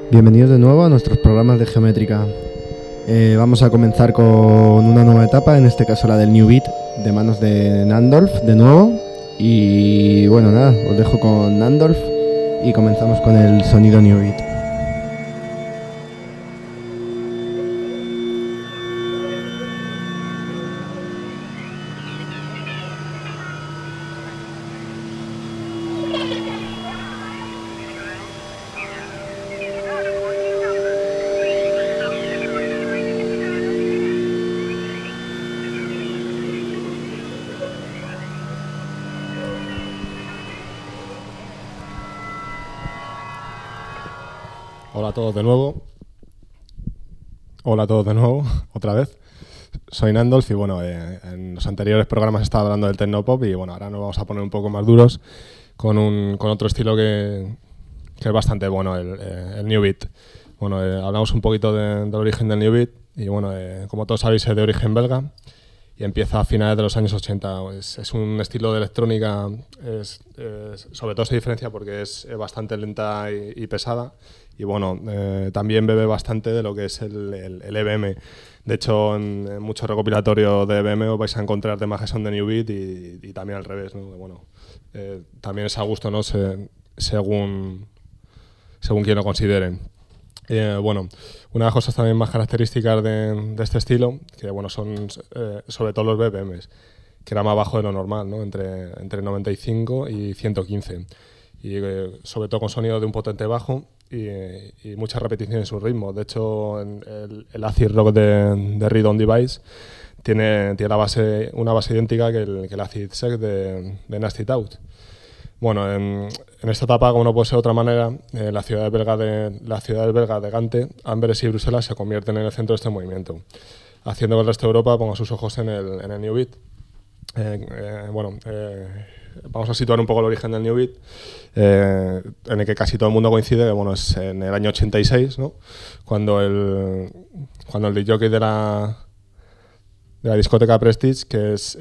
Bienvenidos de nuevo a nuestros programas de geométrica. Vamos a comenzar con una nueva etapa, en este caso la del New Beat, de manos de Nandolf, de nuevo. Y bueno, nada, os dejo con Nandolf y comenzamos con el sonido New Beat. Hola a todos de nuevo. Hola a todos de nuevo, otra vez. Soy Nandolf y bueno, en los anteriores programas estaba hablando del Tecnopop y bueno, ahora nos vamos a poner un poco más duros con otro estilo que es bastante bueno, el New Beat. Bueno, hablamos un poquito del origen del New Beat y bueno, como todos sabéis es de origen belga y empieza a finales de los años 80. Es un estilo de electrónica, sobre todo se diferencia porque es bastante lenta y pesada. Y bueno, también bebe bastante de lo que es el EBM. De hecho, en muchos recopilatorios de EBM os vais a encontrar temas que son de New Beat y también al revés, ¿no? Bueno, también es a gusto, ¿no? Según quien lo consideren. Bueno, una de las cosas también más características de este estilo, que bueno, son sobre todo los BPMs, que era más bajo de lo normal, ¿no? Entre 95 y 115. Y sobre todo con sonido de un potente bajo y mucha repetición en su ritmo. De hecho, el acid rock de Read On Device tiene una base idéntica que el acid sec de Nasty Tout. Bueno, en esta etapa, como no puede ser de otra manera, las ciudades belgas de Gante, Amberes y Bruselas se convierten en el centro de este movimiento, haciendo que el resto de Europa ponga sus ojos en el New Beat. Vamos a situar un poco el origen del New Beat, en el que casi todo el mundo coincide, que bueno, es en el año 86, ¿no? Cuando el DJ de la discoteca Prestige, que es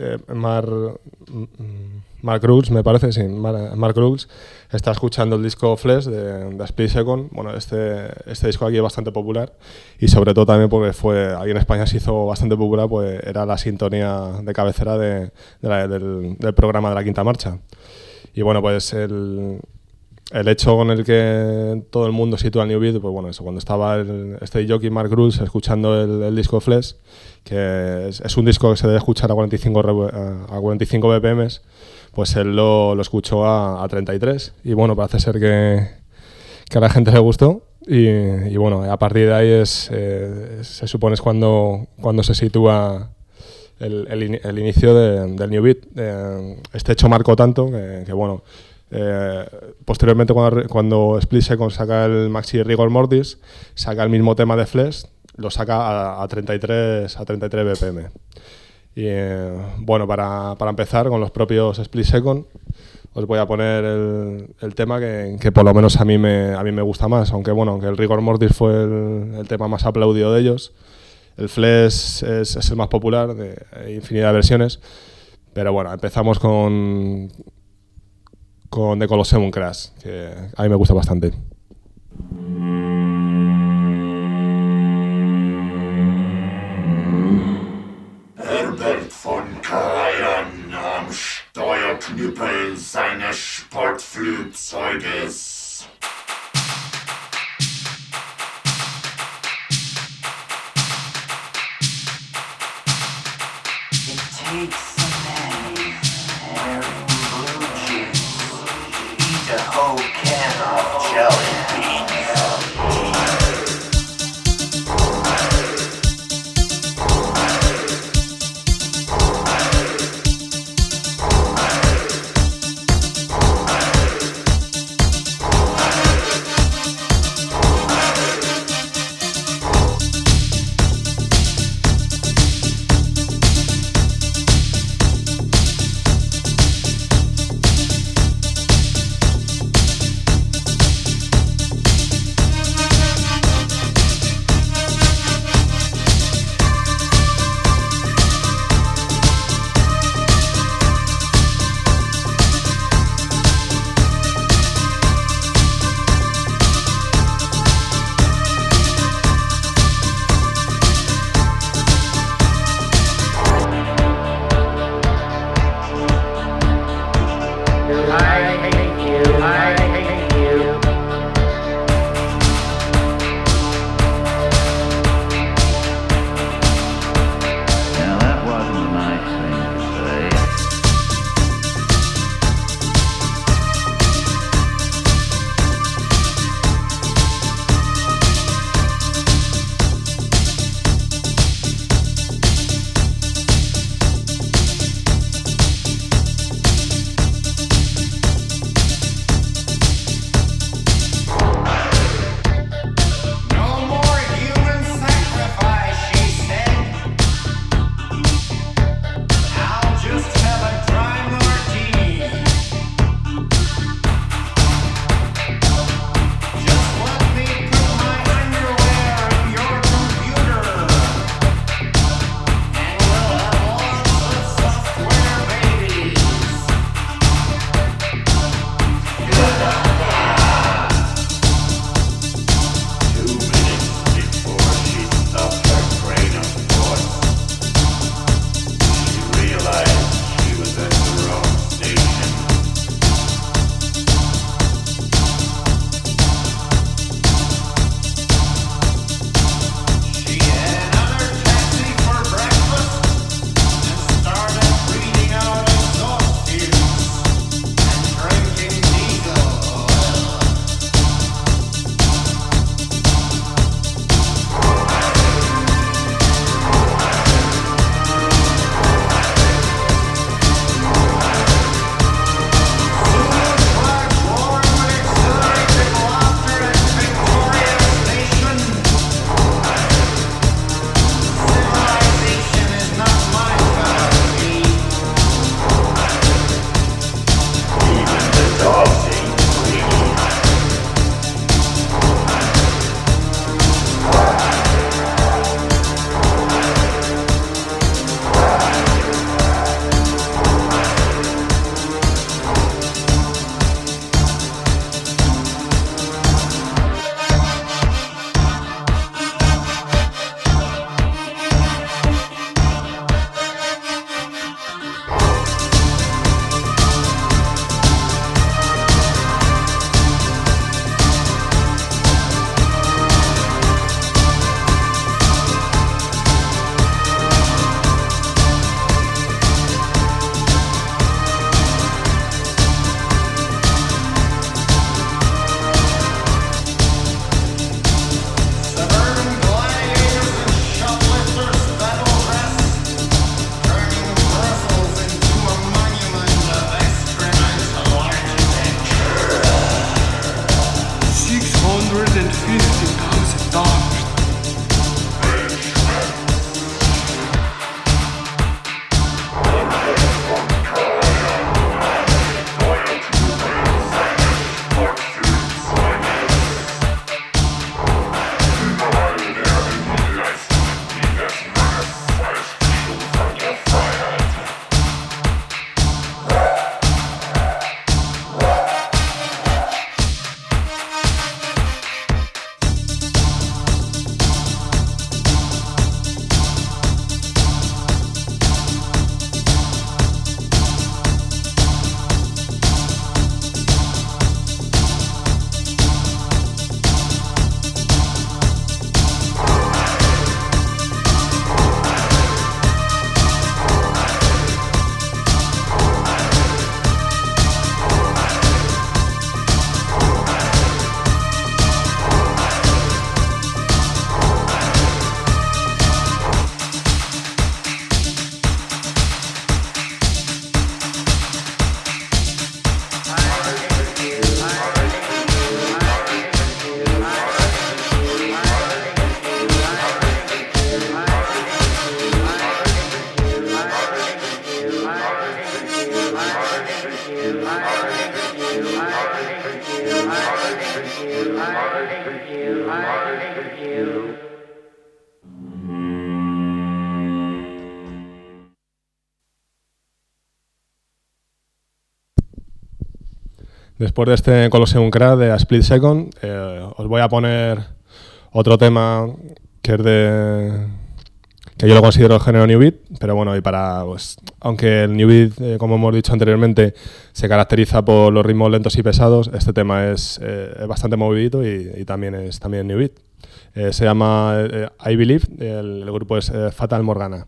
Mark Rules, me parece, sí, Mark Rules, está escuchando el disco Flesh de Split Second. Bueno, este disco aquí es bastante popular y sobre todo también porque aquí en España se hizo bastante popular, pues era la sintonía de cabecera del programa de la Quinta Marcha. Y bueno, pues el hecho con el que todo el mundo sitúa el New Beat, pues bueno, eso, cuando estaba este jockey Mark Rules escuchando el disco Flesh, que es un disco que se debe escuchar a 45 BPMs, pues él lo escuchó a 33 y bueno, parece ser que a la gente le gustó y bueno, a partir de ahí se supone es cuando se sitúa el inicio del New Beat. Este hecho marcó tanto que bueno, posteriormente cuando Split Second saca el maxi Rigor Mortis, saca el mismo tema de Flesh, lo saca a 33 BPM. Y bueno, para empezar con los propios Split Second, os voy a poner el tema que por lo menos a mí me gusta más, aunque el Rigor Mortis fue el tema más aplaudido de ellos. El Flesh es el más popular, hay infinidad de versiones, pero bueno, empezamos con The Colosseum Crash, que a mí me gusta bastante. Herbert von Karajan am Steuerknüppel seines Sportflugzeuges. It takes a man wearing blue jeans to eat a whole can of jelly beans. Después de este Colosseum Crash de A Split Second, os voy a poner otro tema que es que yo lo considero el género New Beat, pero bueno, y pues, aunque el New Beat, como hemos dicho anteriormente, se caracteriza por los ritmos lentos y pesados, este tema es bastante movidito y también es New Beat. Se llama I Believe, el grupo es Fatal Morgana.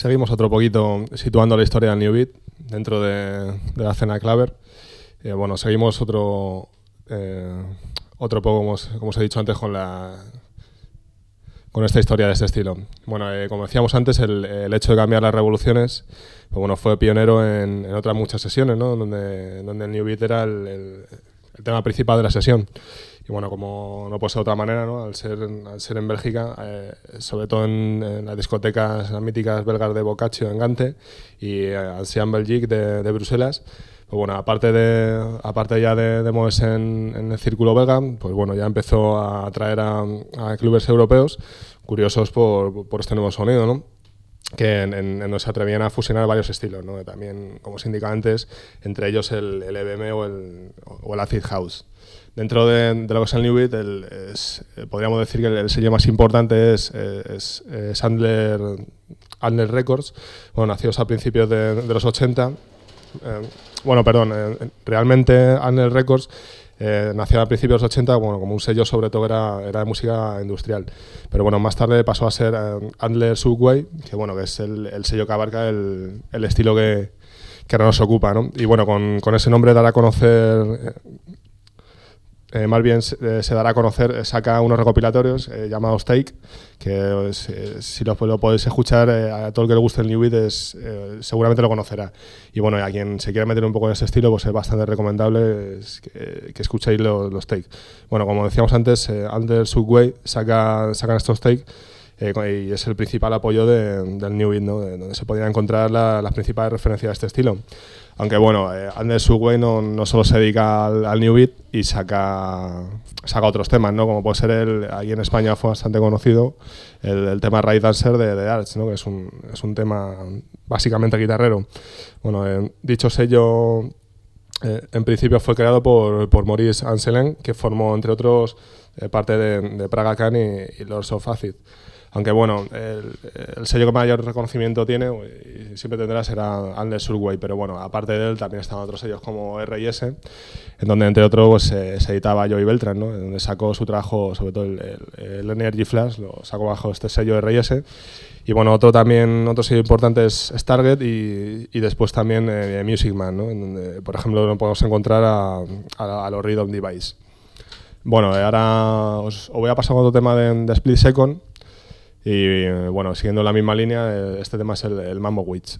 seguimos otro poquito situando la historia del New Beat dentro de la escena Claver. Bueno, seguimos otro poco, como os he dicho antes, con esta historia de este estilo. Bueno, como decíamos antes, el hecho de cambiar las revoluciones, pues bueno, fue pionero en otras muchas sesiones, ¿no? Donde el New Beat era el tema principal de la sesión. Y bueno, como no puede ser de otra manera, ¿no? Al ser en Bélgica, sobre todo en las discotecas, las míticas belgas de Boccaccio en Gante y Ancien Belgique de Bruselas, pues bueno, aparte ya de moverse en el círculo belga, pues bueno, ya empezó a atraer a clubes europeos curiosos por este nuevo sonido, ¿no? Que en donde se atrevían a fusionar varios estilos, ¿no? También, como os indicaba antes, entre ellos el EBM o el Acid House. Dentro de lo que es el New Beat, podríamos decir que el sello más importante es Adler Records, bueno, nacidos a principios de los 80. Realmente Adler Records nació a principios de los 80, bueno, como un sello sobre todo era de música industrial. Pero bueno, más tarde pasó a ser Adler Subway, que bueno, que es el sello que abarca el estilo que ahora nos ocupa, ¿no? Y bueno, con ese nombre dará a conocer... más bien se dará a conocer, saca unos recopilatorios llamados Take, que si lo podéis escuchar, a todo el que le guste el New Beat seguramente lo conocerá. Y bueno, a quien se quiera meter un poco en ese estilo, pues es bastante recomendable que escuchéis los Take. Bueno, como decíamos antes, Under Subway sacan estos Take, y es el principal apoyo del New Beat, ¿no? Donde se podrían encontrar las principales referencias de este estilo. Aunque bueno, Under Subway no solo se dedica al New Beat y saca otros temas, ¿no? Como puede ser aquí en España fue bastante conocido el tema Ride Dancer de Arch, ¿no? Que es un tema básicamente guitarrero. Bueno, dicho sello en principio fue creado por Maurice Anselin, que formó entre otros parte de Praga Khan y Lords of Acid. Aunque bueno, el sello que mayor reconocimiento tiene y siempre tendrá será Adler Subway, pero bueno, aparte de él también están otros sellos como R&S, en donde entre otros pues, se editaba Joey Beltran, ¿no? En donde sacó su trabajo, sobre todo el Energy Flash, lo sacó bajo este sello R&S. Y bueno, otro sello importante es Target y después también Music Man, ¿no? En donde, por ejemplo, no podemos encontrar a los Rhythm Device. Bueno, ahora os voy a pasar a otro tema de Split Second. Y bueno, siguiendo la misma línea, este tema es el Mambo Witch.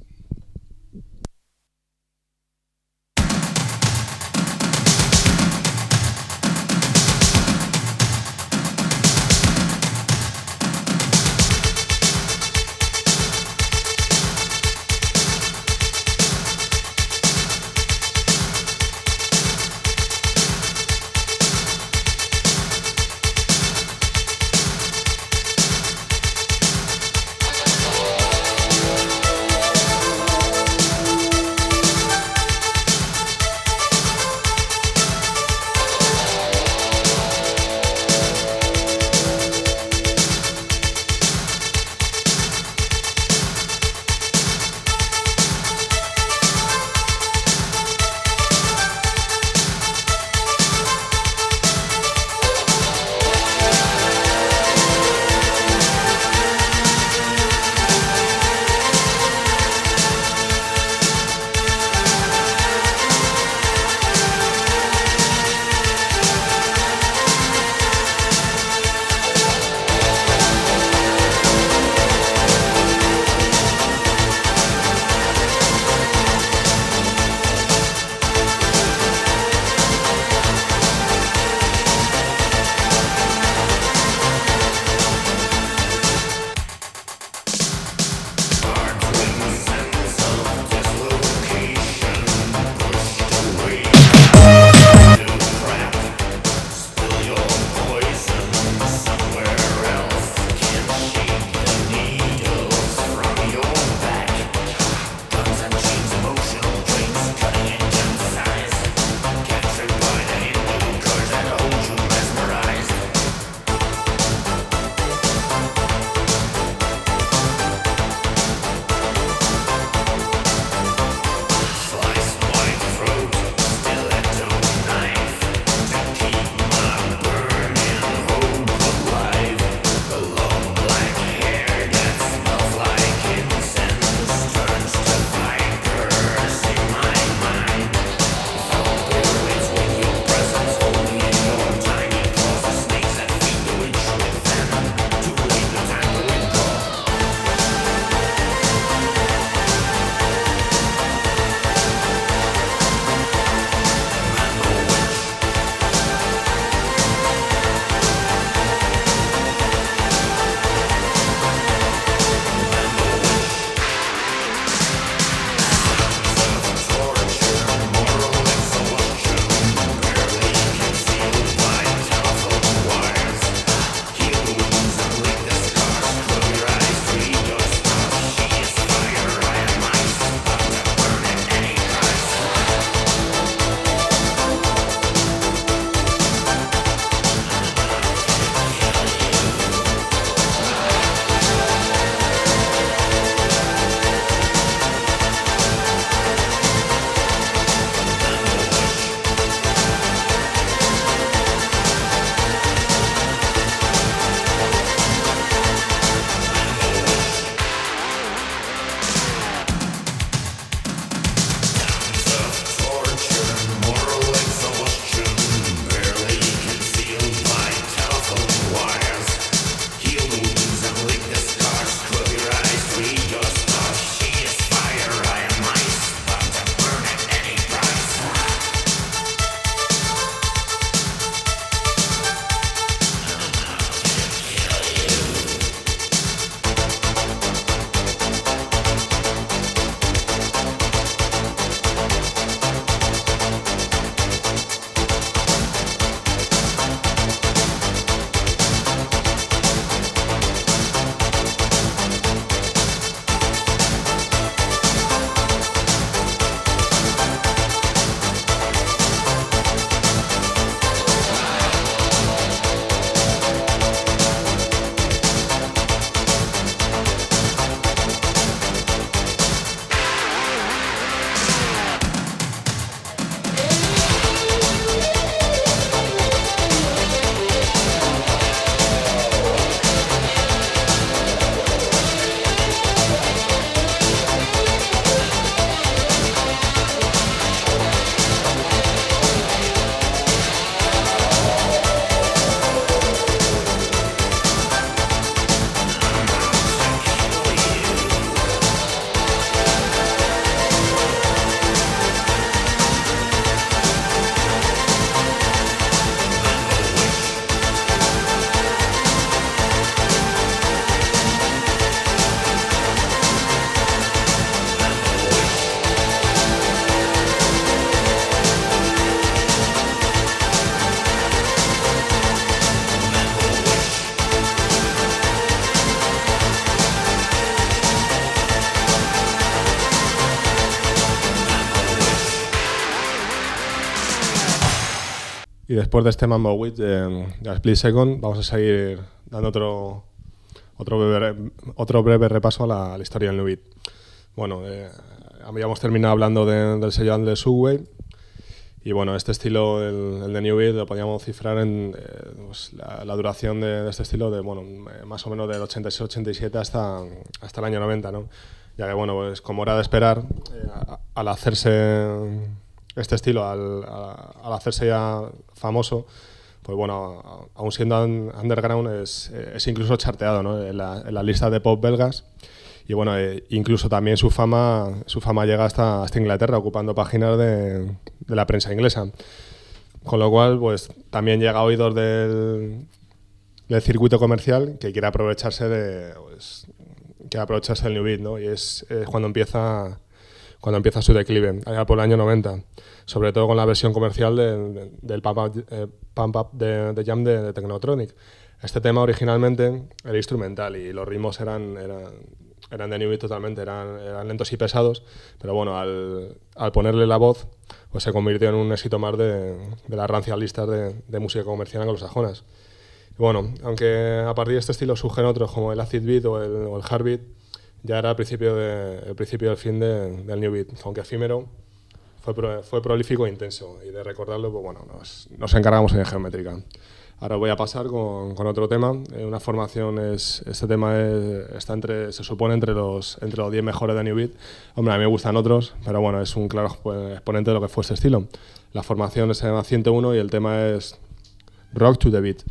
Y después de este Mambo Witch de Split Second, vamos a seguir dando otro breve repaso a la historia del New Beat. Bueno, habíamos terminado hablando del sello de Subway. Y bueno, este estilo, el de New Beat, lo podíamos cifrar en pues la duración de este estilo de, bueno, más o menos del 86-87 hasta el año 90, ¿no? Ya que, bueno, pues como era de esperar, al hacerse este estilo, al hacerse ya famoso, pues bueno, aún siendo underground, es incluso charteado, ¿no? en la lista de pop belgas. Y bueno, incluso también su fama llega hasta Inglaterra, ocupando páginas de la prensa inglesa. Con lo cual, pues también llega a oídos del circuito comercial que quiere aprovecharse del New Beat, ¿no? Y es cuando empieza su declive, allá por el año 90. Sobre todo con la versión comercial del Pump Up de Jam de Technotronic. Este tema originalmente era instrumental y los ritmos eran de New Beat totalmente, eran lentos y pesados, pero bueno, al ponerle la voz, pues se convirtió en un éxito más de las rancias listas de música comercial anglosajonas. Y bueno, aunque a partir de este estilo surgen otros como el acid beat o el hard beat, ya era el principio del fin del New Beat, aunque efímero, fue prolífico e intenso, y de recordarlo, pues bueno, nos encargamos en Geométrica. Ahora voy a pasar con otro tema. Una formación este tema está se supone entre los 10 mejores de New Beat. Hombre, a mí me gustan otros, pero bueno, es un claro exponente de lo que fue este estilo. La formación se llama 101 y el tema es Rock to the Beat.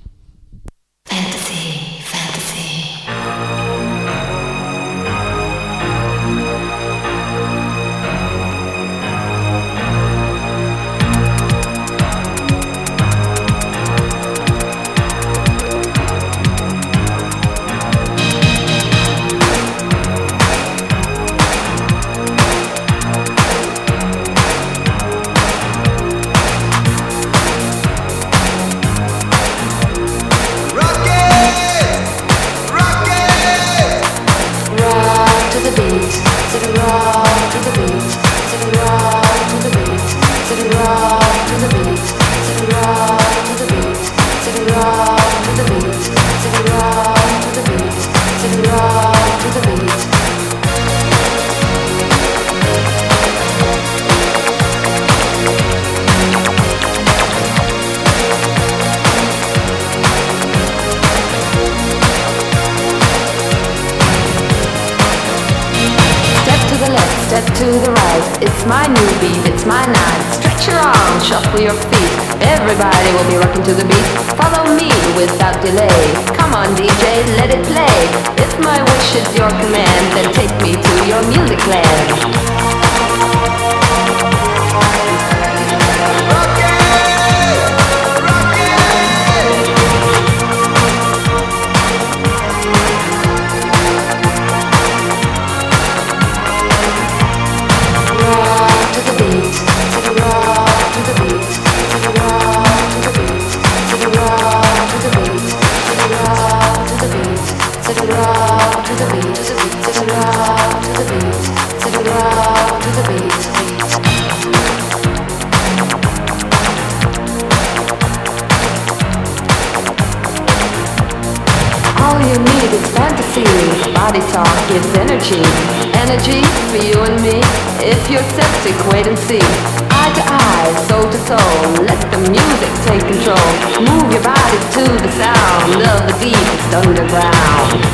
To the right, it's my new beat, it's my night. Stretch your arms, shuffle your feet. Everybody will be rocking to the beat. Follow me without delay. Come on DJ, let it play. If my wish is your command, then take me to your music land. Body talk gives energy. Energy for you and me. If you're septic, wait and see. Eye to eye, soul to soul. Let the music take control. Move your body to the sound of the deepest underground.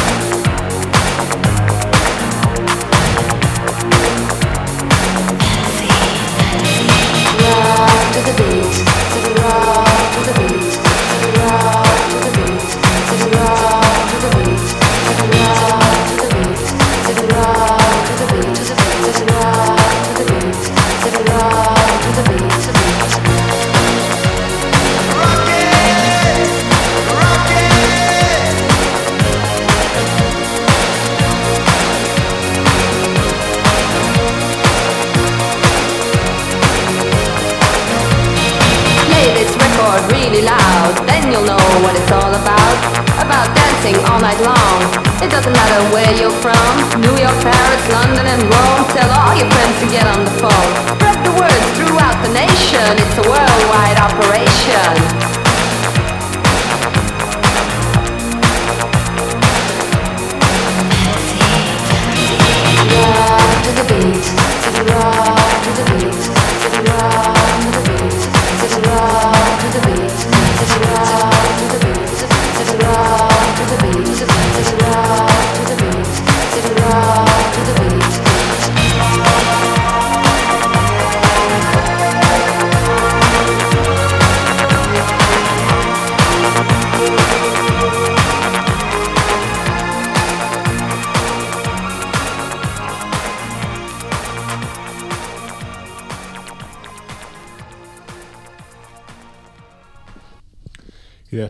Really loud, then you'll know what it's all about dancing all night long. It doesn't matter where you're from, New York, Paris, London and Rome. Tell all your friends to get on the phone. Spread the word throughout the nation, it's a worldwide operation.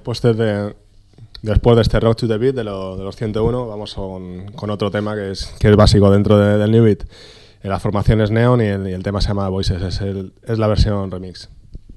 después de este Rock to the Beat de los 101, vamos con otro tema que es básico dentro del New Beat. La formación es Neon y el tema se llama Voices, es la versión remix.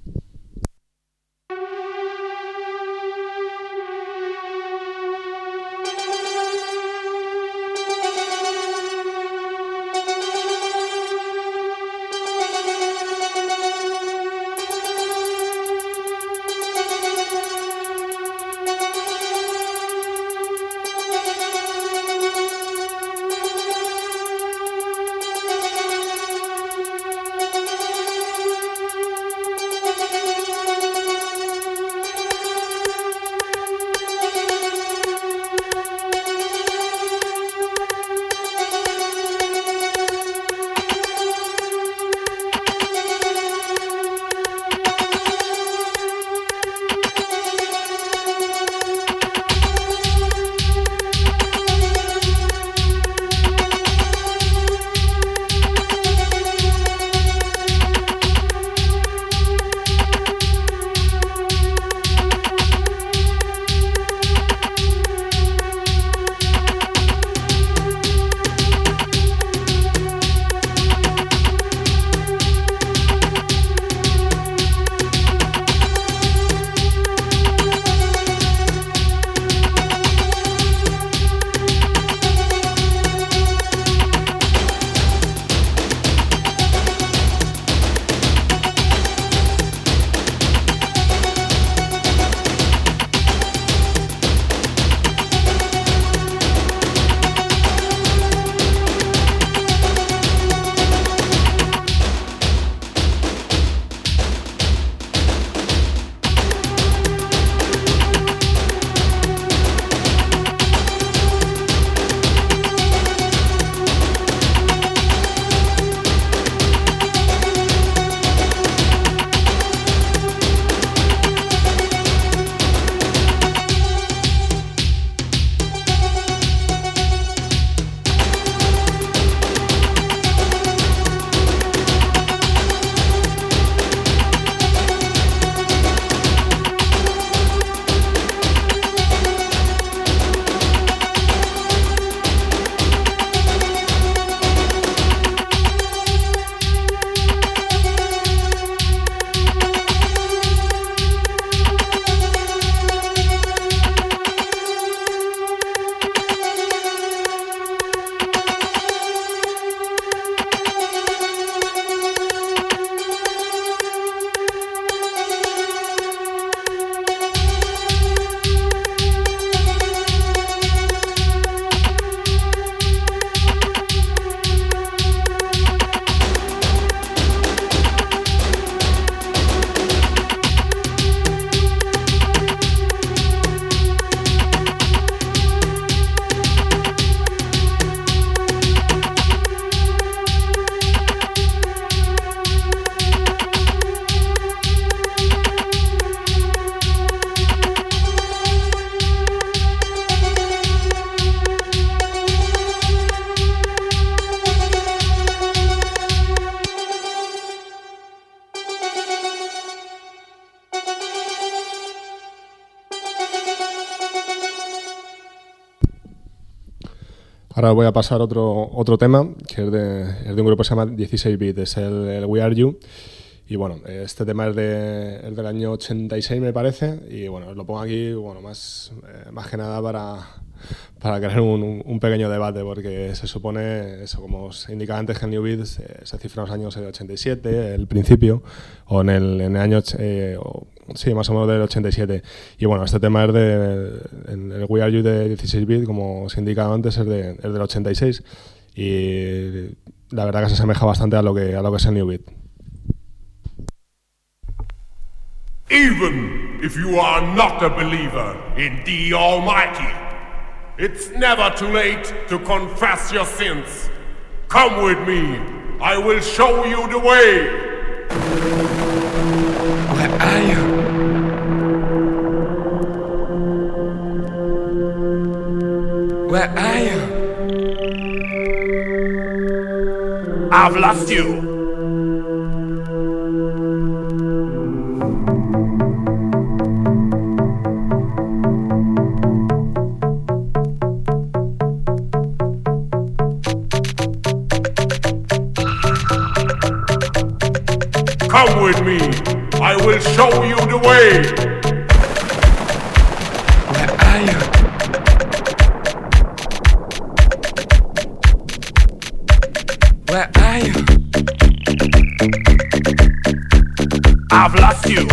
Ahora voy a pasar otro tema, que es de un grupo que se llama 16-bit, es el We Are You. Y bueno, este tema es del año 86, me parece, y bueno, os lo pongo aquí, bueno, más que nada para crear un pequeño debate, porque se supone, eso, como os indicaba antes, que el New Beat se cifra en los años 87, el principio, o en el año, sí, más o menos del 87. Y bueno, este tema es el We Are You de 16-bit, como os indicaba antes, es del 86, y la verdad que se asemeja bastante a lo que es el New Beat. Even if you are not a believer in the Almighty, it's never too late to confess your sins. Come with me, I will show you the way. Where are you? Where are you? I've lost you. with me, I will show you the way. Where are you? Where are you? I've lost you.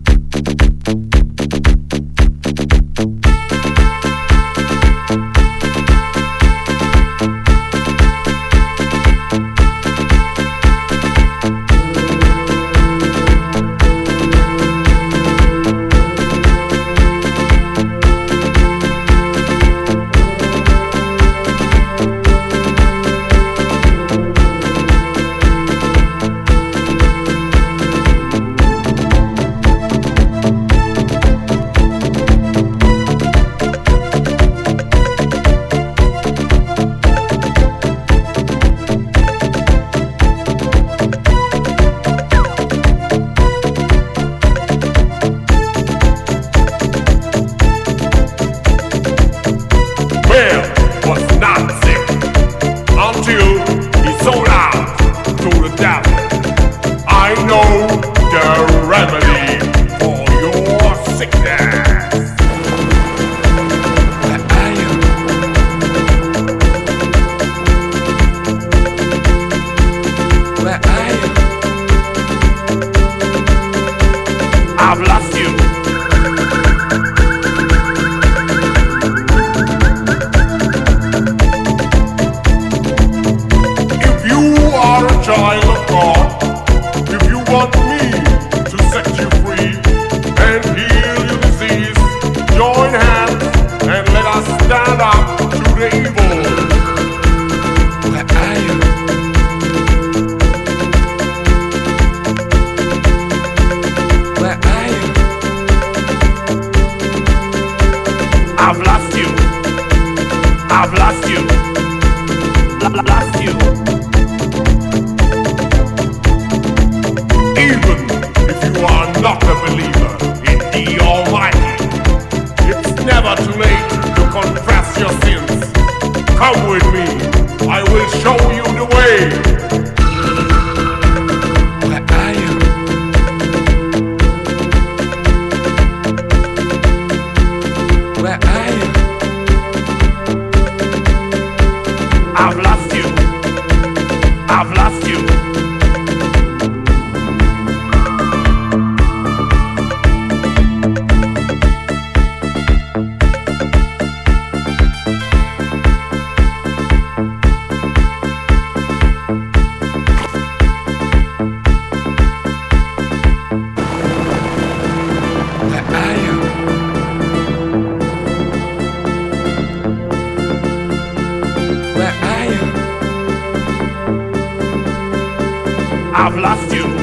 I've lost you.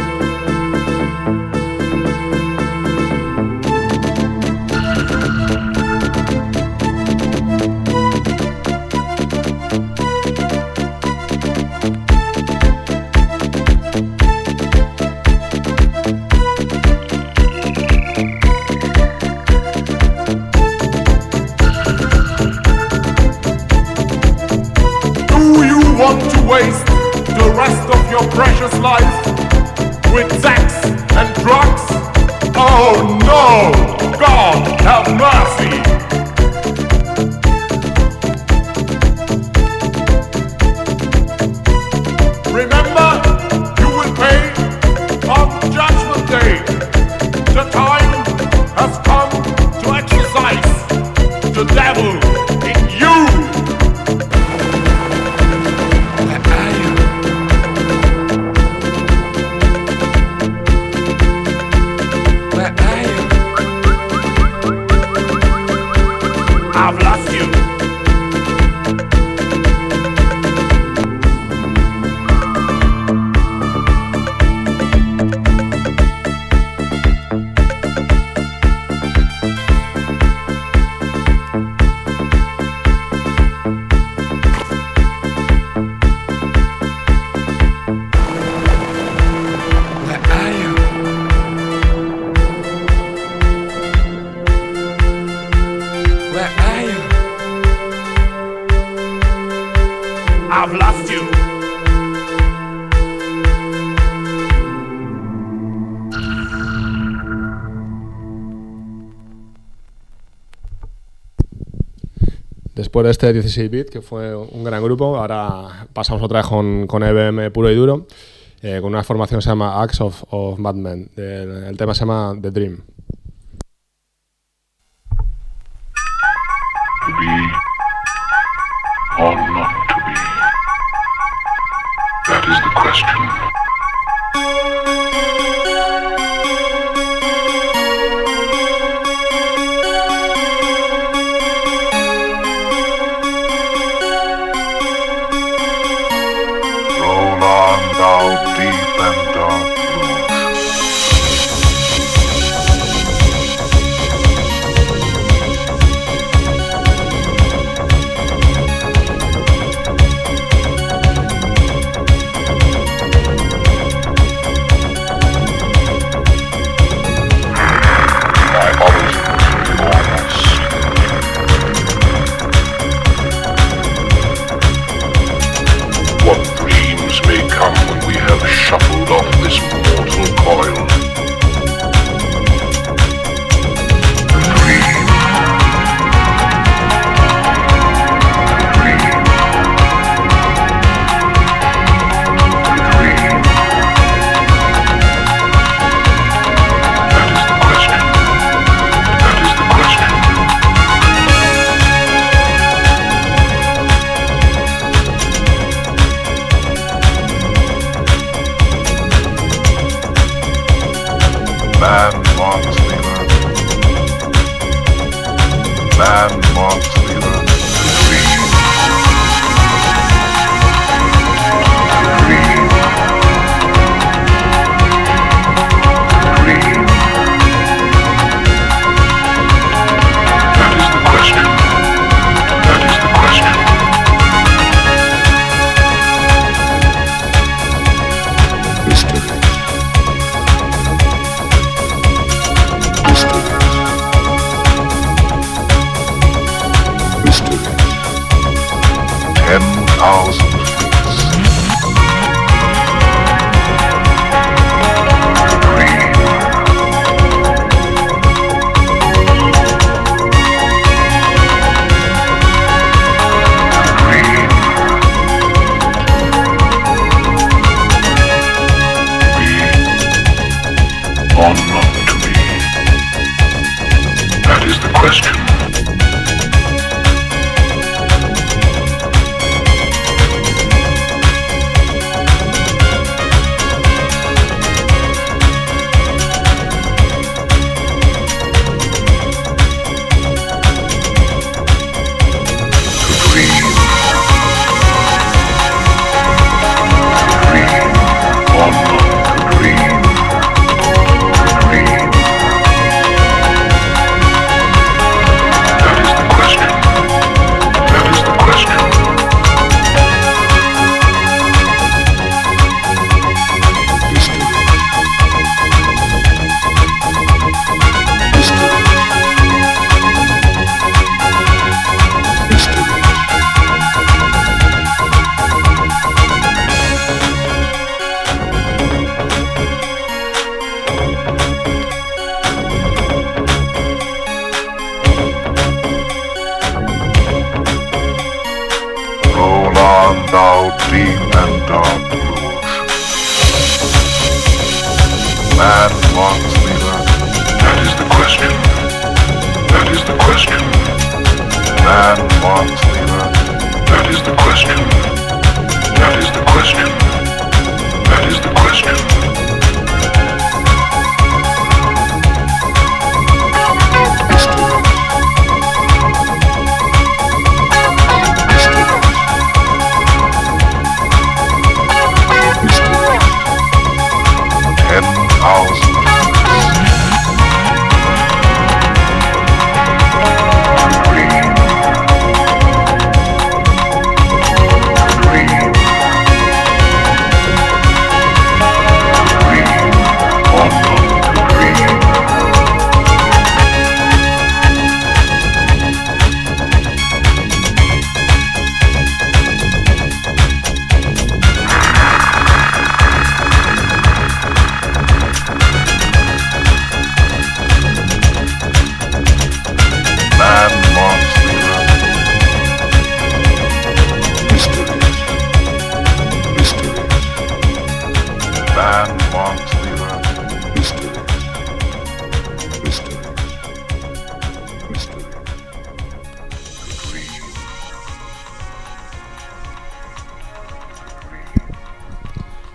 Do you want to waste the rest of your precious life with sex and drugs? Oh no! God have mercy! Remember, you will pay on Judgment Day. The time has come to exercise the devil in you. I've lost you. Where are you? Where are you? I've lost you. Después de este 16-bit, que fue un gran grupo, ahora pasamos otra vez con EBM puro y duro, con una formación que se llama Axe of Madmen. El tema se llama The Dream. To be or not to be? That is the question. Roll on, thou deep and dark blues. What dreams may come when we have shuffled off this mortal coil. The dream. The dream. The dream. That is the question. That is the question. Man marks the earth. Man marks the earth. The dream. The dream. The dream. That is the question. That is the question. Mystery. Mystery. 10,000 fleets. The dream. The dream. Be or not to be? That is the question. Roll on, thou deep and dark blues. Man walks the earth. That is the question. That is the question. Man walks the earth. That is the question. That is the question. That is the question.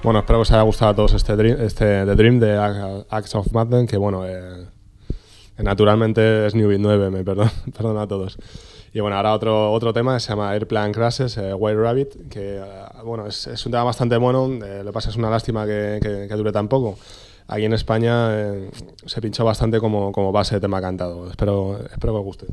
Bueno, espero que os haya gustado a todos este The Dream de Acts of Madden, que bueno, naturalmente es New Beat 9, me perdona a todos. Y bueno, ahora otro tema que se llama Airplane Crashes, White Rabbit, que bueno, es un tema bastante bueno, lo que pasa es una lástima que dure tan poco. Aquí en España se pinchó bastante como base de tema cantado. Espero que os guste.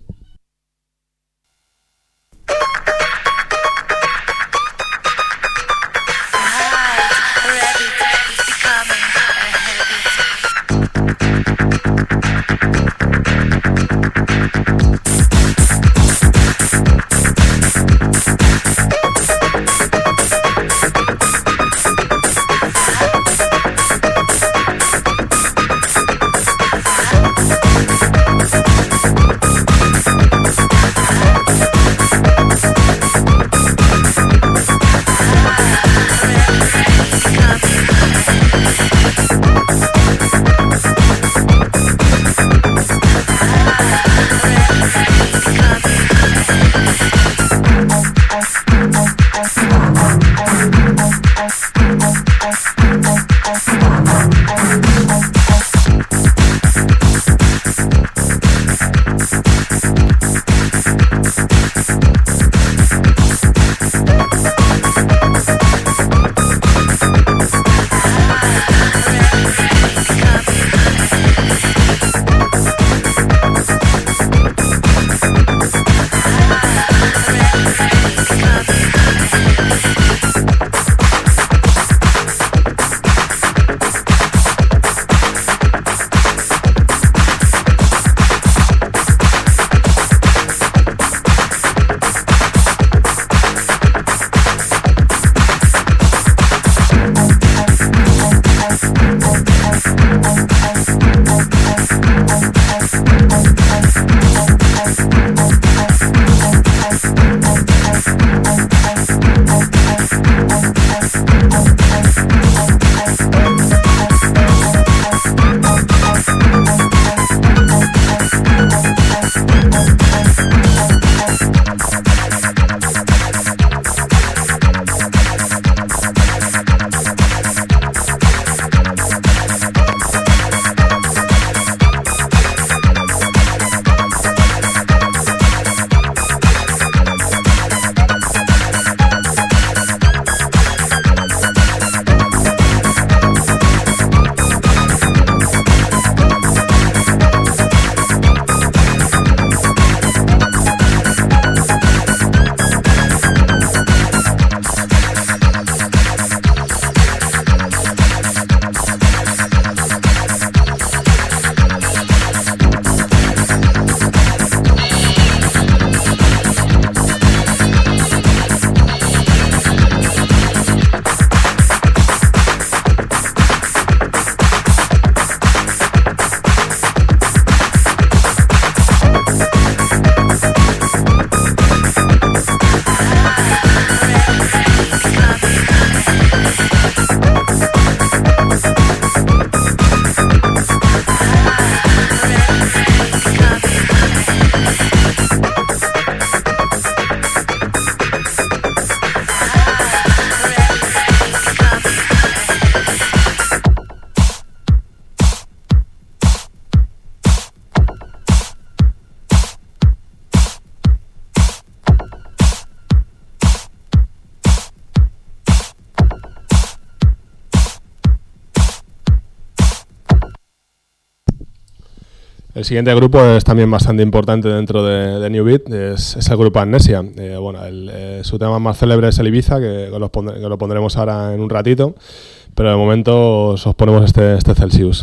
El siguiente grupo es también bastante importante dentro de New Beat, es el grupo Amnesia. Bueno, su tema más célebre es el Ibiza, que lo pondremos ahora en un ratito, pero de momento os ponemos este Celsius.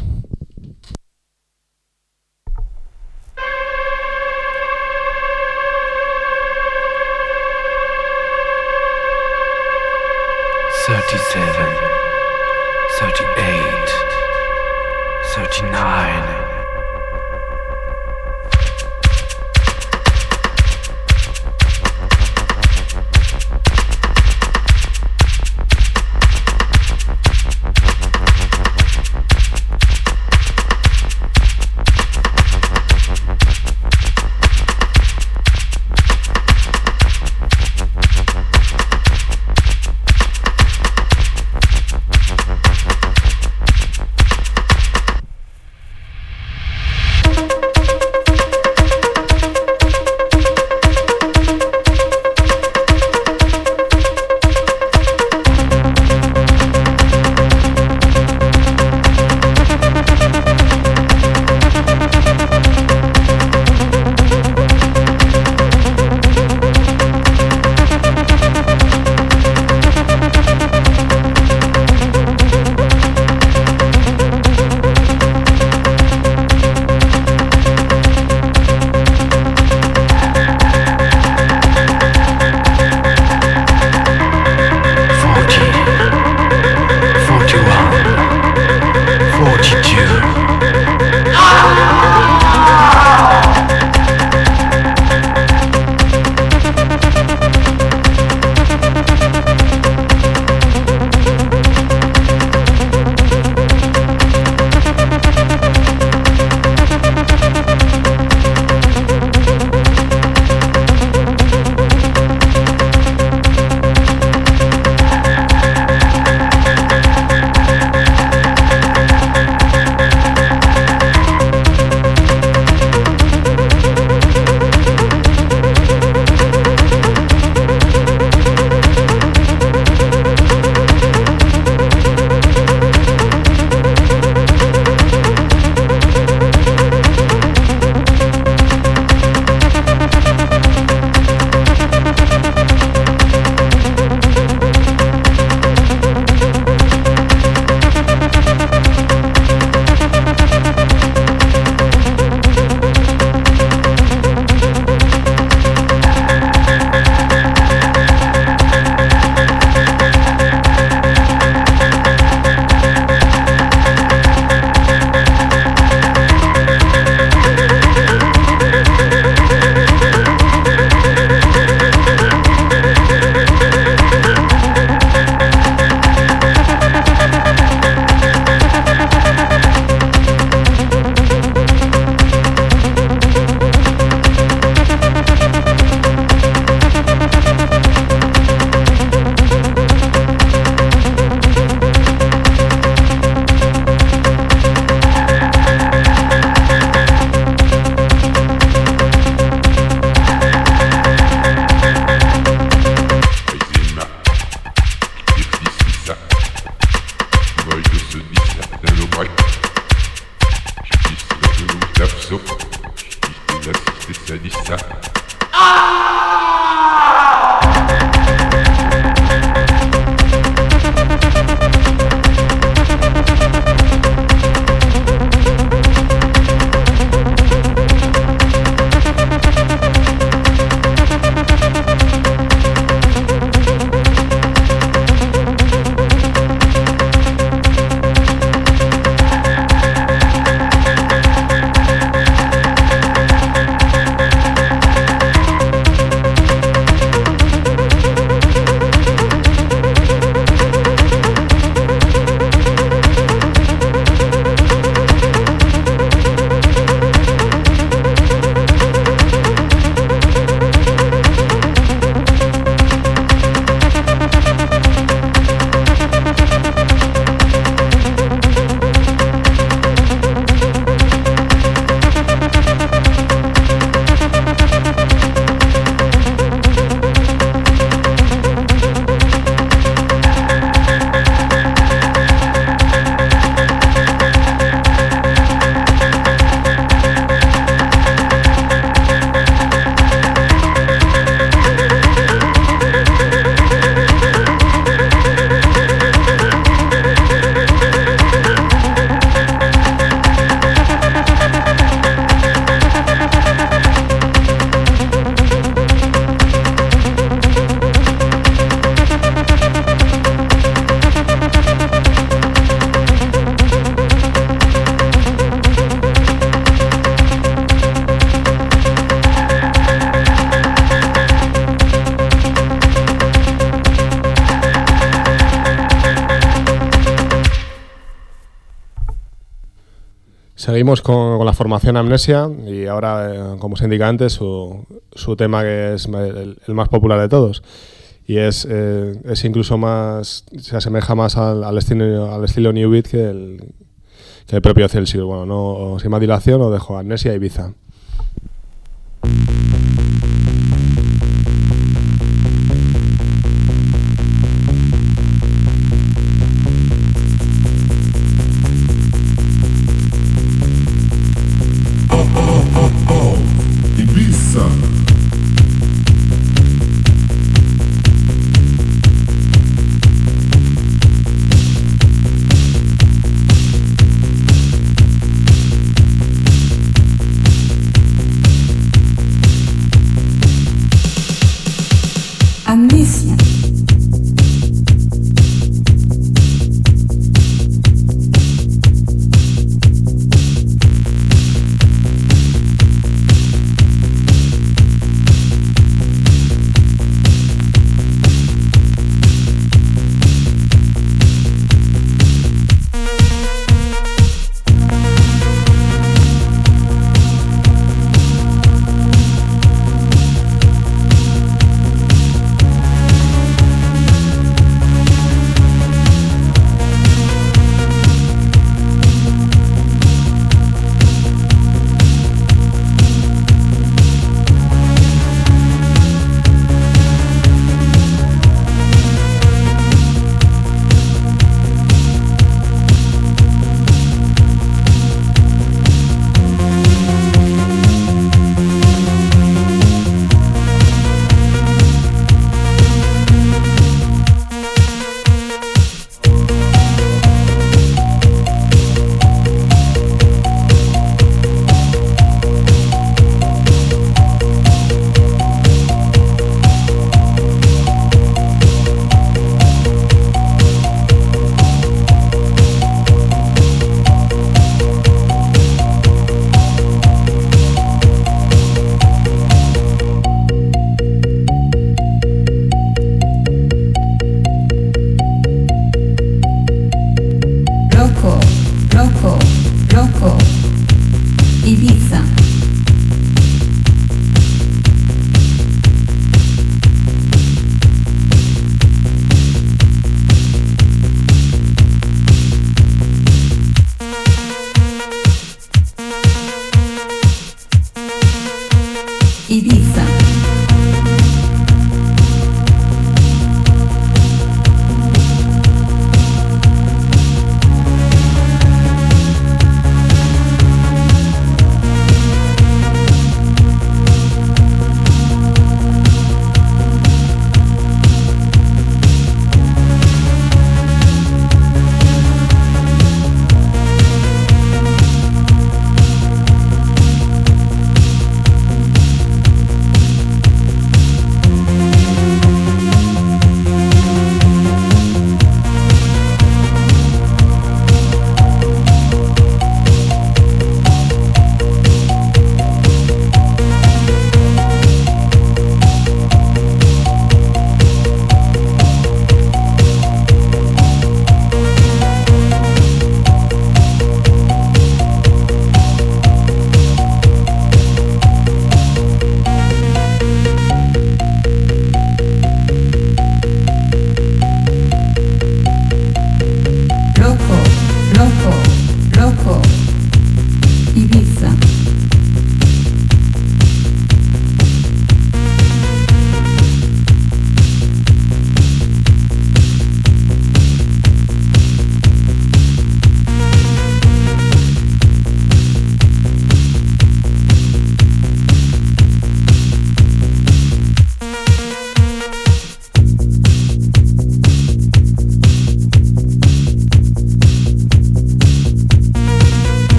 Seguimos con la formación Amnesia y ahora, como se indica antes, su tema que es el más popular de todos. Y es incluso más, se asemeja más al estilo New Beat que el propio Celsius. Bueno, no, sin más dilación, os dejo Amnesia y Ibiza. Ibiza.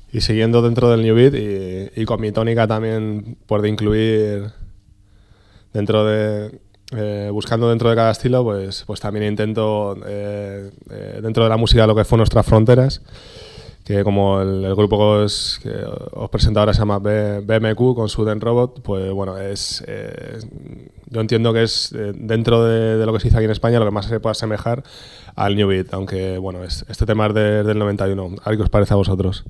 Y siguiendo dentro del New Beat y con mi tónica también por de incluir dentro de... buscando dentro de cada estilo, pues también intento dentro de la música lo que fue Nuestras Fronteras, que como el grupo que os presento ahora se llama BMQ con su Den Robot, pues bueno, yo entiendo que es dentro de lo que se hizo aquí en España lo que más se puede asemejar al New Beat, aunque bueno, este tema es del 91. A ver qué os parece a vosotros.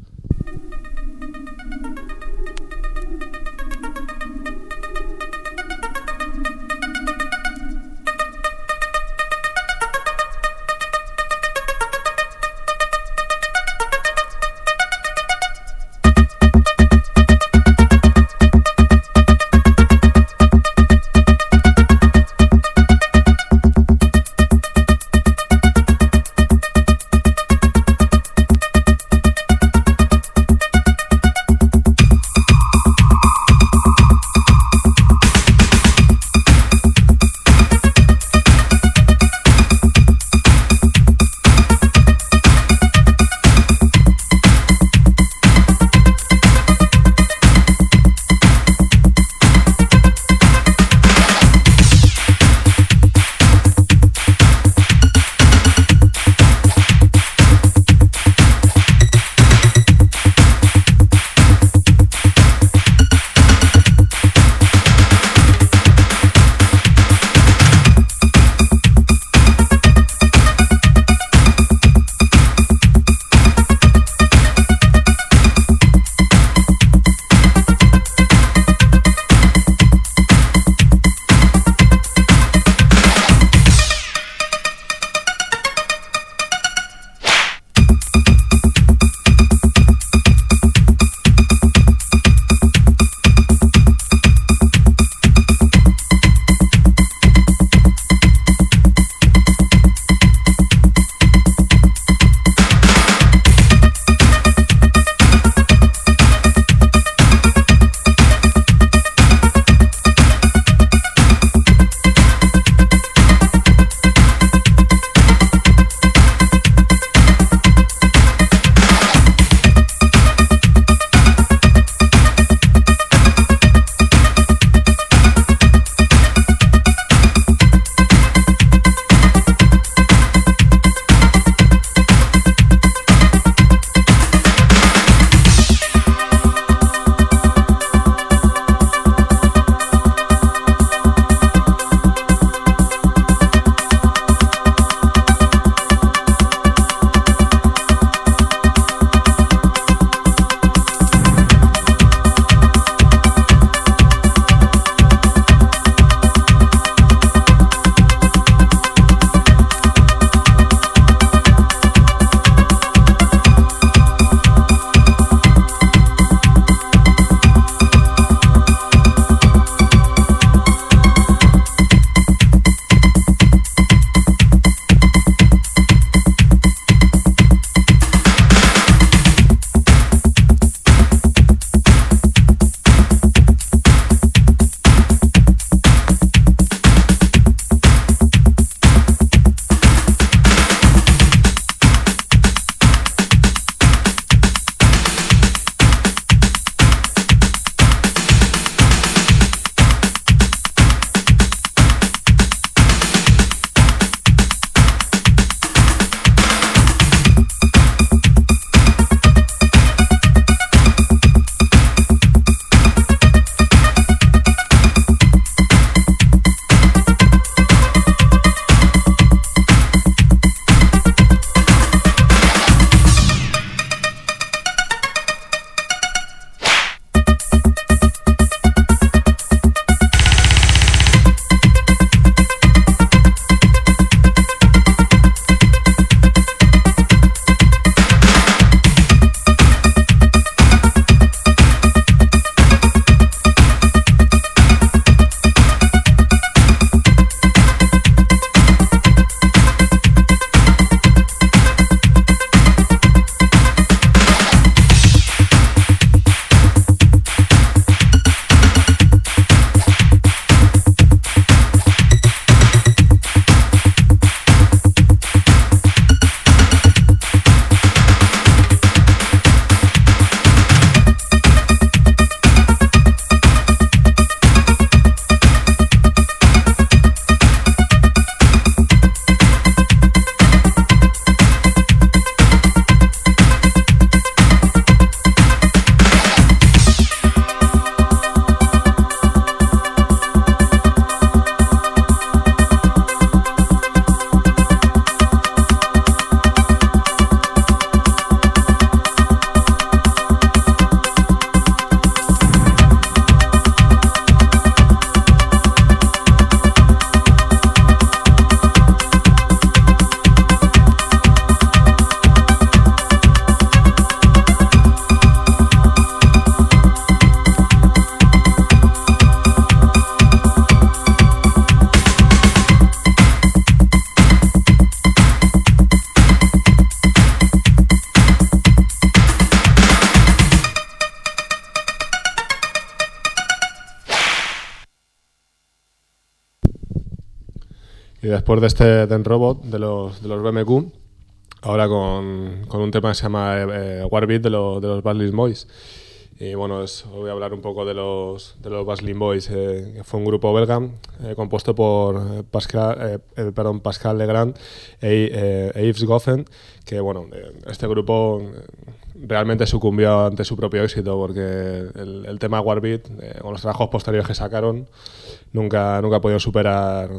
después de este Den Robot de los BMQ, ahora con un tema que se llama Warbeat de los Baslin Boys. Y bueno, os voy a hablar un poco de los Baslin Boys, que fue un grupo belga compuesto por Pascal Legrand e Yves Goffen, que bueno, este grupo realmente sucumbió ante su propio éxito, porque el tema Warbeat, con los trabajos posteriores que sacaron, nunca ha podido superar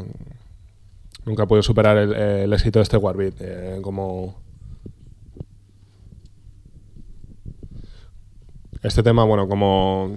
el éxito de este Warbeat. Este tema, bueno, como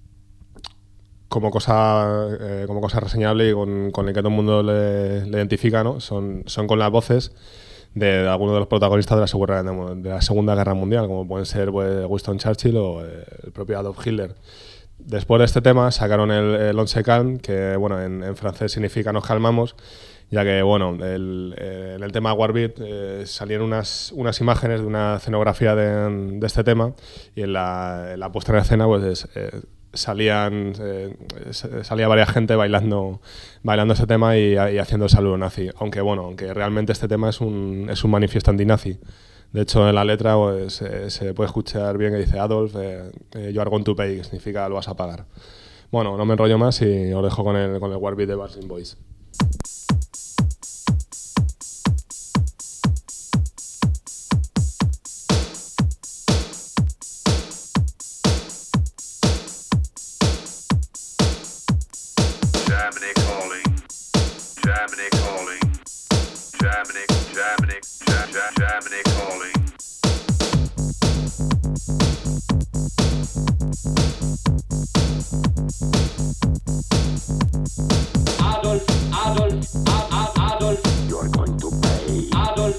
cosa reseñable y con el que todo el mundo le identifica, ¿no? Son con las voces de algunos de los protagonistas de la Segunda Guerra Mundial, como pueden ser pues, Winston Churchill o el propio Adolf Hitler. Después de este tema sacaron el On se calme, que bueno, en francés significa nos calmamos, ya que bueno, en el tema Warbeat salieron unas imágenes de una escenografía de este tema, y en la puesta en escena pues salía varias gente bailando ese tema y haciendo el saludo nazi, aunque realmente este tema es un manifiesto antinazi. De hecho, en la letra pues, se puede escuchar bien que dice Adolf, you are going to pay, que significa lo vas a pagar. Bueno, no me enrollo más y os dejo con el Warbeat de Baslin Boys. Germany calling, Germany calling, Germany calling. Adolf, you're going to pay. Adolf,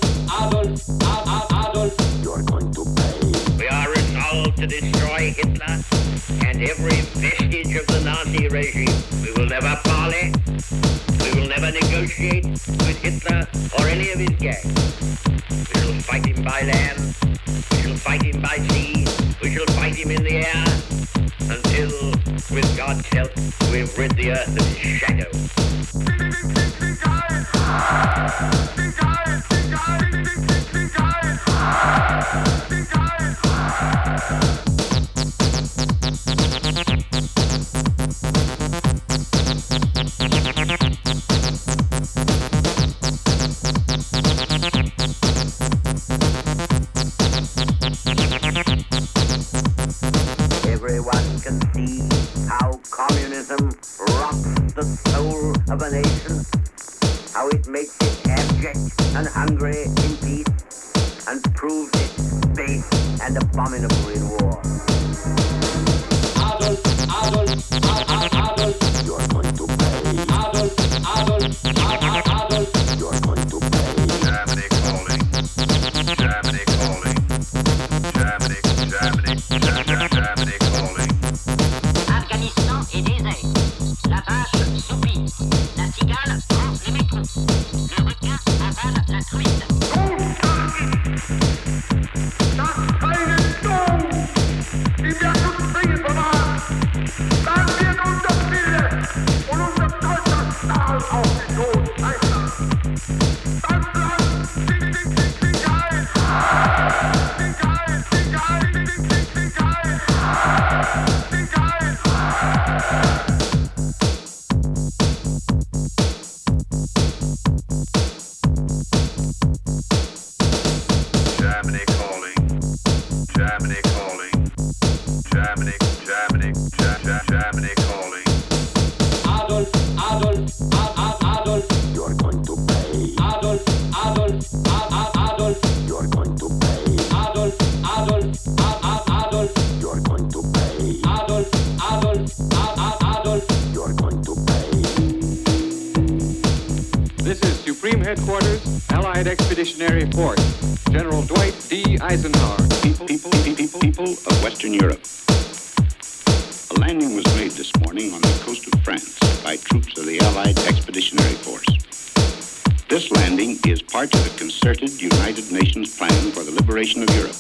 you're going to pay. We are resolved to destroy Hitler and every vestige of the Nazi regime. We will never parley. We will never negotiate with Hitler or any of his gang. We shall fight him by land. We shall fight him by sea. We shall fight him in the air until, with God's help, we've rid the earth of his shadow. Everyone can see how communism rots the soul of a nation, how it makes it abject and hungry in peace, and proves it base and abominable in war. Adolf, you're going to pay. Adolf, you're going to pay. Germany calling, Germany calling, Germany calling. Afghanistan est désert. La vache soupire. La cigale mange les métros. Le requin avale la truite. Germany calling, Germany calling, Germany calling. Adolf, you're going to pay. Adolf, you're going to pay. Adolf, you're going to pay. Adolf, you're going to pay. This is Supreme Headquarters, Allied Expeditionary Force, General Dwight D. Eisenhower. People of Western Europe. A landing was made this morning on the coast of France by troops of the Allied Expeditionary Force. This landing is part of the concerted United Nations plan for the liberation of Europe.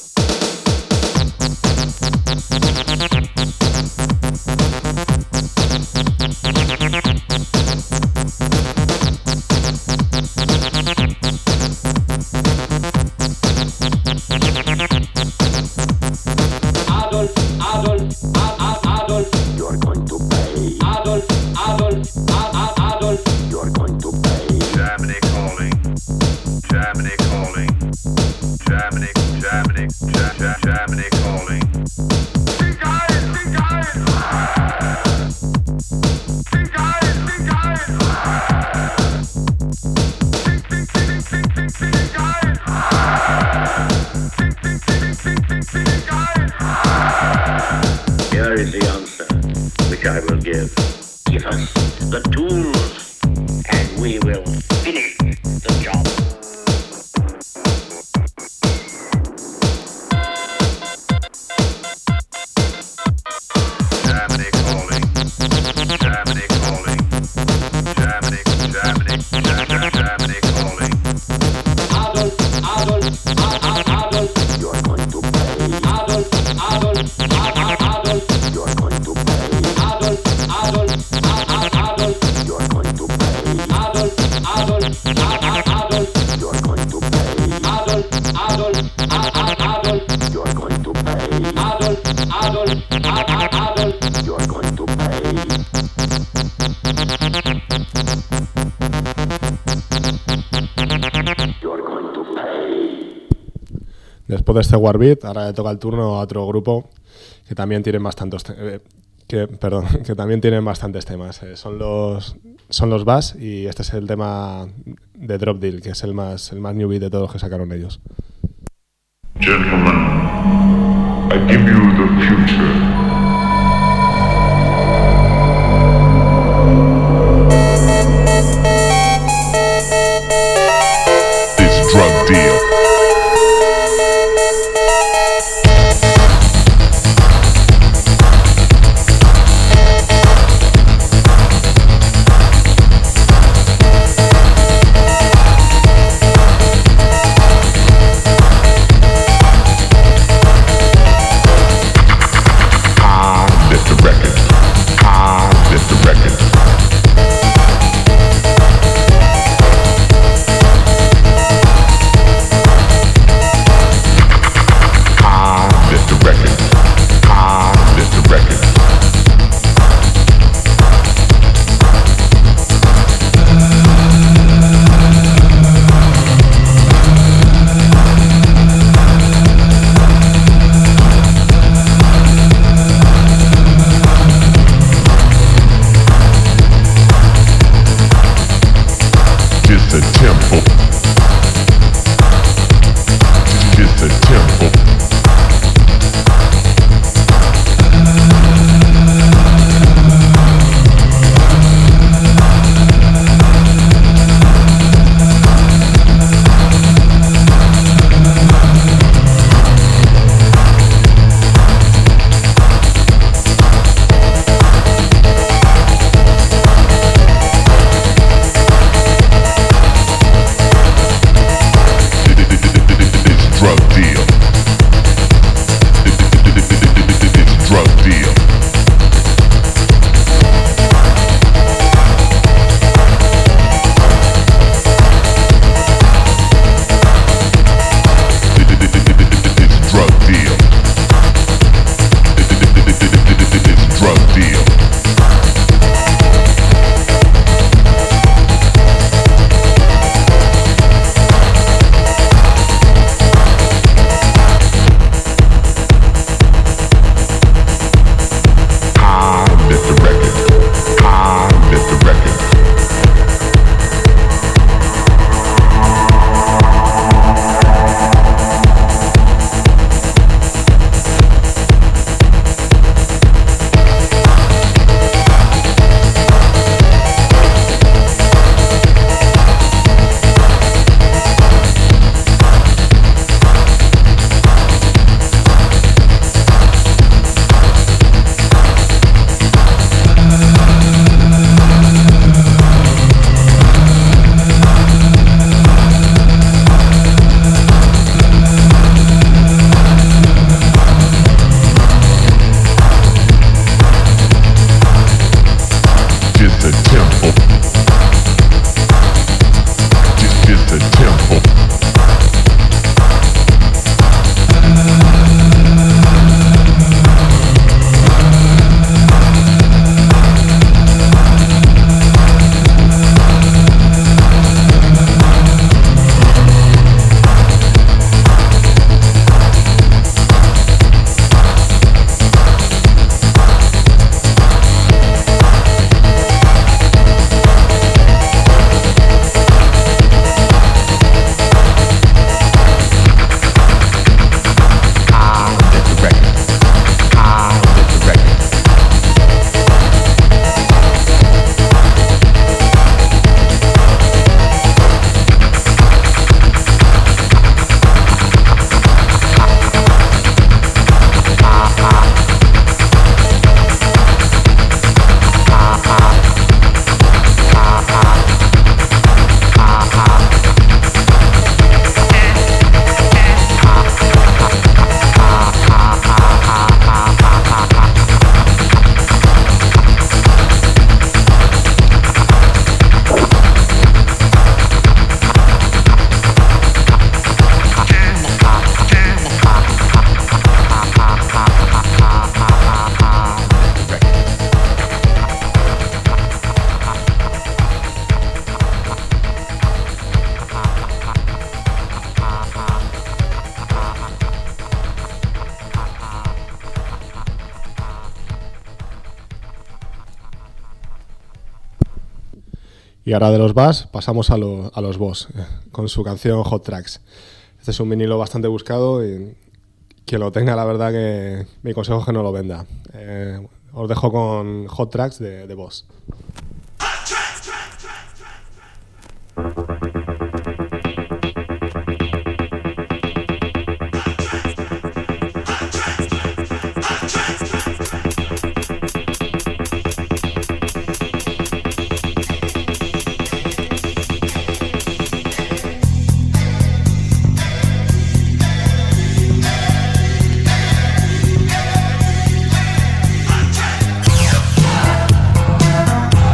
the tools, and we will finish the job. Germany calling. Germany calling. Germany, Germany, Germany calling. Adolf, you are going to pay. Adolf, you are going to pay. Adolf, you are going to pay. Adolf, you are going to pay. Adolf, you are going to pay. Adolf, you are going to pay. Después de este Warbeat, ahora le toca el turno a otro grupo que también tienen bastantes que también tienen bastantes temas. Son los Bass, y este es el tema de Drop Deal, que es el más new beat de todos los que sacaron ellos. Gentlemen, I give you the future. It's Drop Deal. Y ahora de los Bass pasamos a los Boss, con su canción Hot Tracks. Este es un vinilo bastante buscado y quien lo tenga, la verdad que mi consejo es que no lo venda. Os dejo con Hot Tracks de Boss. We'll be right back.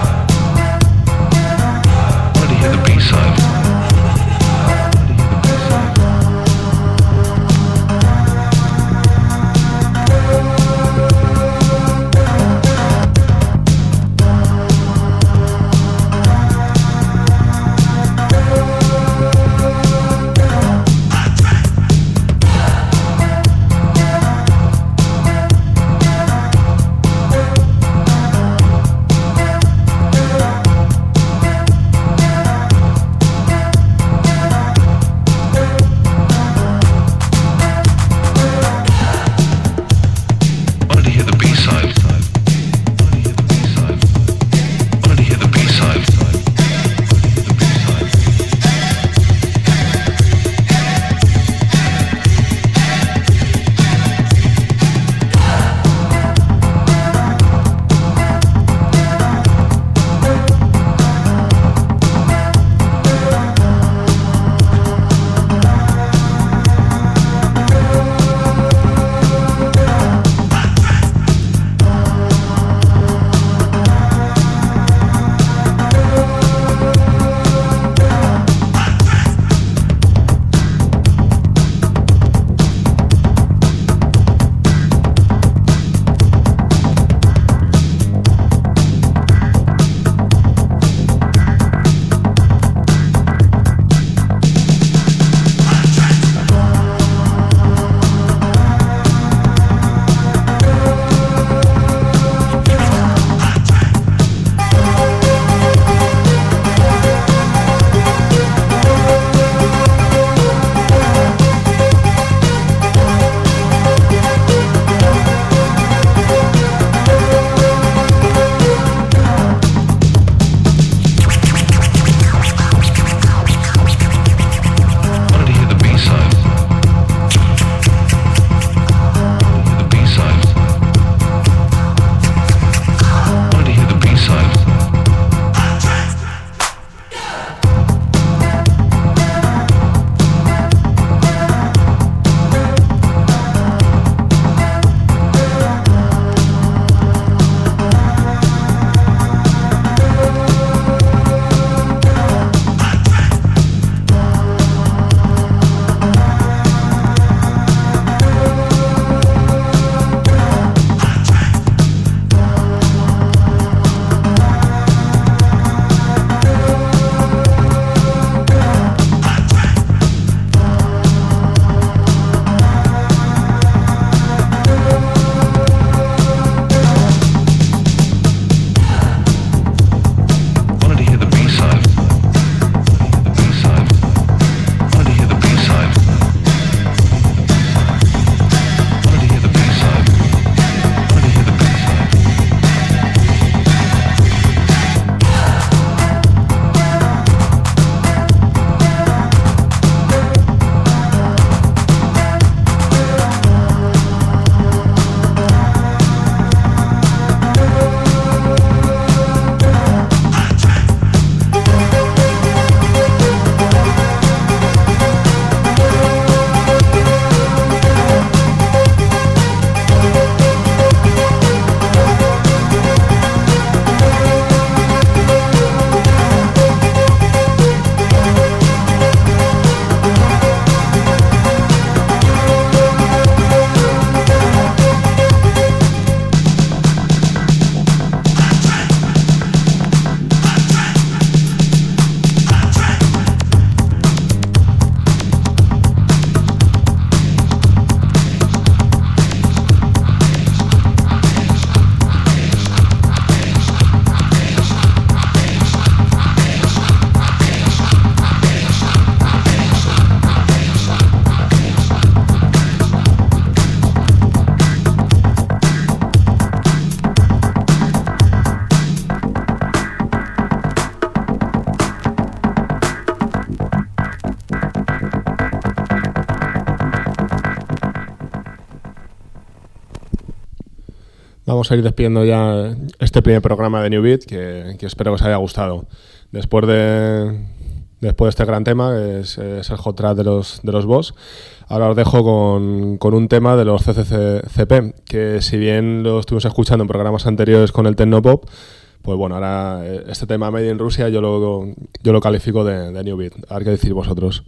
Vamos a ir despidiendo ya este primer programa de New Beat, que espero que os haya gustado. Después de este gran tema, que es el hot track de los Boss, ahora os dejo con un tema de los CCCP, que si bien lo estuvimos escuchando en programas anteriores con el Tecnopop, pues bueno, ahora este tema Made in Rusia yo lo califico de New Beat. A ver qué decís vosotros.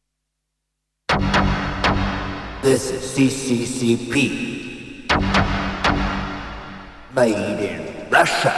This is CCCP, made in Russia.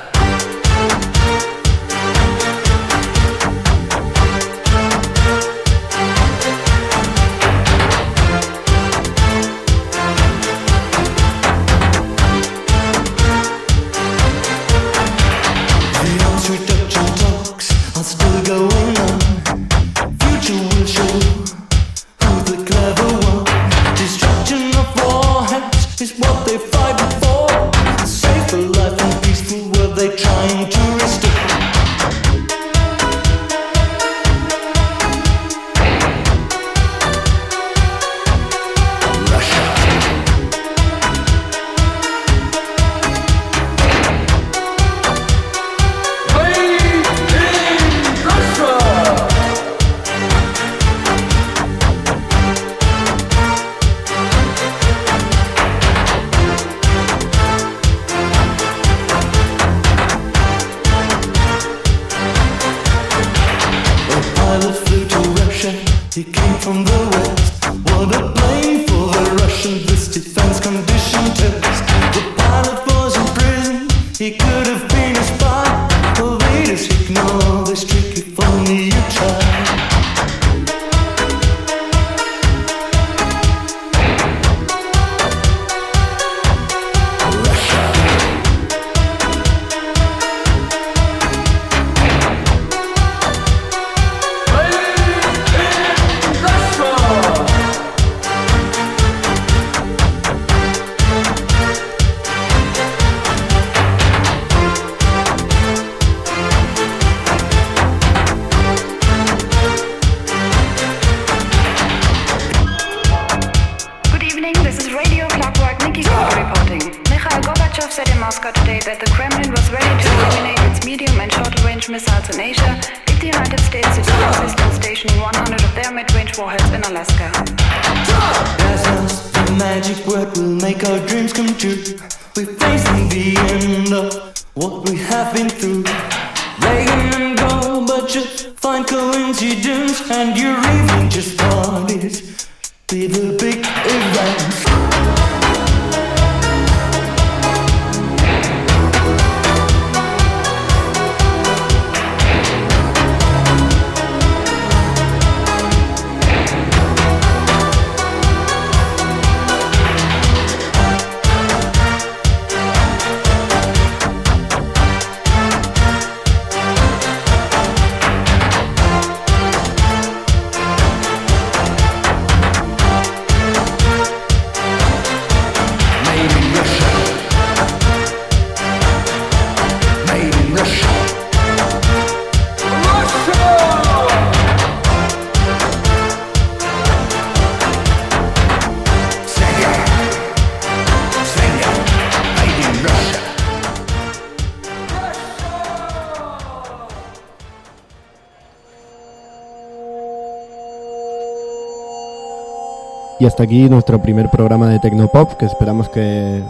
Y hasta aquí nuestro primer programa de Tecnopop, que esperamos que...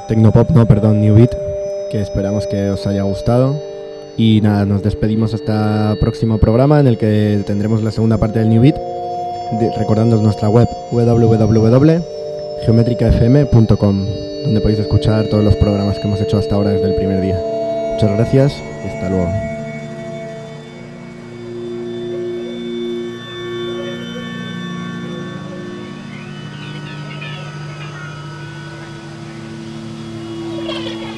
New Beat, que esperamos que os haya gustado. Y nada, nos despedimos hasta el próximo programa en el que tendremos la segunda parte del New Beat, recordándoos nuestra web www.geometricafm.com, donde podéis escuchar todos los programas que hemos hecho hasta ahora desde el primer día. Muchas gracias y hasta luego. Yeah.